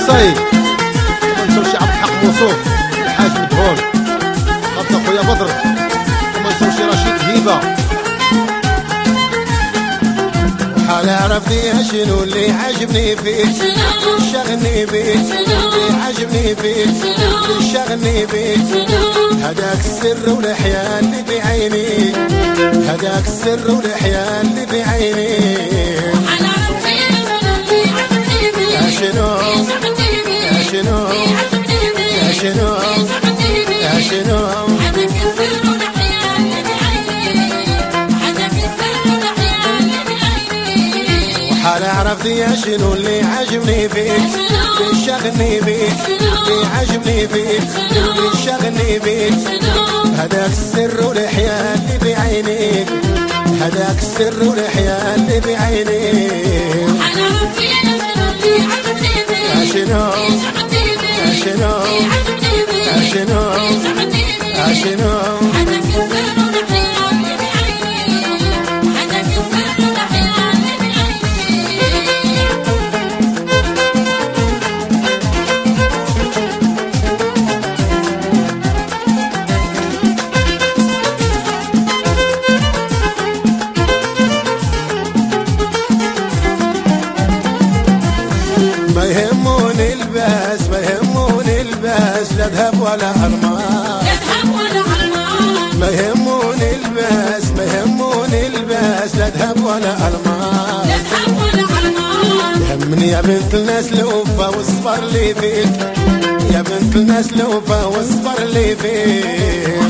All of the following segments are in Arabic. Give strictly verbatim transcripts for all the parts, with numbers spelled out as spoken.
الصيد وما نساوش عبد الحق موصوف الحاج مدهون خاطر خويا بدر وما نساوش رشيد هيبه. وحال عرف فيها شنو اللي عجبني فيك شغلني بيك اللي عجبني فيك شغلني بيك هداك السر والحياة اللي بعيني هداك السر والحياة اللي بعيني. يا شنو يا شنو يا شنو يا شنو وحال عرفت يا شنو اللي عجبني فيك شغلني بيك اللي عجبني فيك شغلني بيك هداك السر والحياة اللي بعينيك هداك السر والحياة اللي بعينيك. يا شنو يا شنو يا شنو يا شنو ما يهموني الباس ما يهموني الباس لا ذهب ولا أرماس لا ذهب ولا أرماس ما يهموني الباس ما يهموني الباس لا ذهب ولا أرماس لا ذهب ولا أرماس. يهمني يا بنت الناس الوفا والصبر اللي فيك يا بنت الناس الوفا والصبر اللي فيك.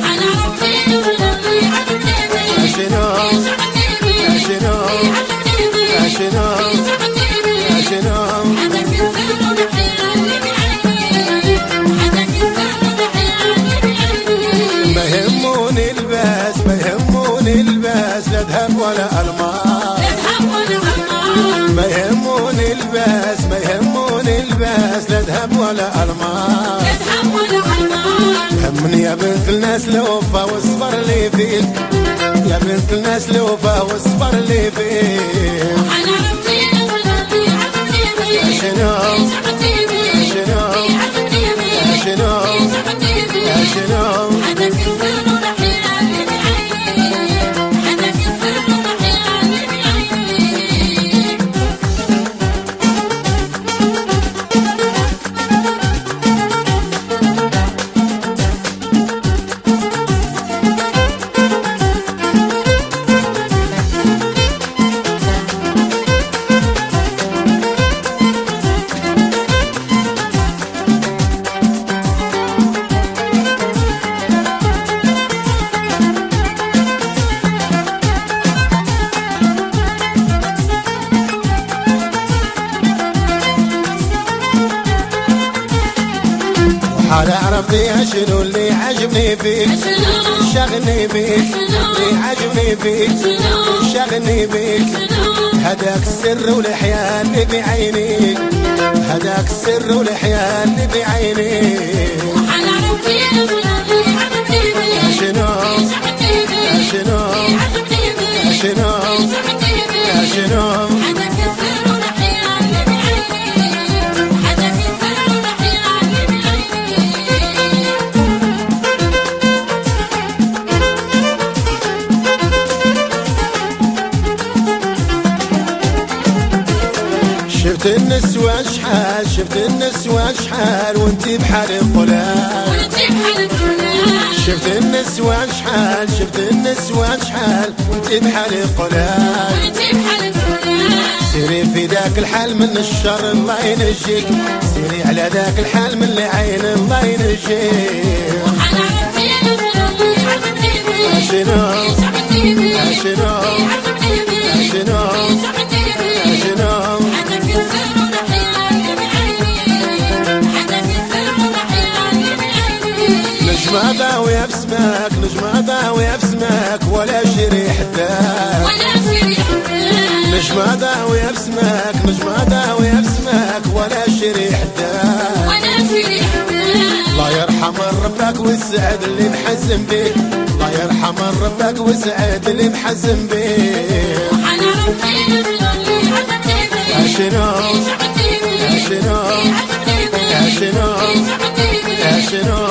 يا شنو يا شنو يا شنو يا شنو ما يهموني الباس ما يهموني الباس لا ذهب ولا ألماس ما يهموني الباس ما يهموني الباس لا ذهب ولا ألماس. يهمني يا بنت الناس الوفا والصبر اللي فيك يا بنت الناس الوفا والصبر اللي فيك. يا شنو يا شنو يا شنو يا شنو حال عرفت يا شنو اللي عجبني فيك شغلني بيك اللي عجبني فيك شغلني بيك هداك السر والحياة اللي بعينيك هداك السر والحياة اللي بعينيك. يا شنو يا شنو يا شنو يا شنو شفت النسوة شحال شفت النسوة شحال وانتي بحال القلال شفت النسوة شحال شفت النسوة شحال وانتي بحال القلال سيري في ذاك الحال من الشر الله ينجيك سيري على ذاك الحال من العين الله ينجيك. يا شنو يا شنو يا شنو يا شنو نجمة ضاوية بسماك نجمة ضاوية بسماك ولا شريح داك نجمة ضاوية بسماك نجمة ضاوية بسماك ولا شريح داك الله يرحم ربك ويسعد اللي محزن بيك الله يرحم ربك ويسعد اللي محزن بيك. يا شنو يا شنو شنو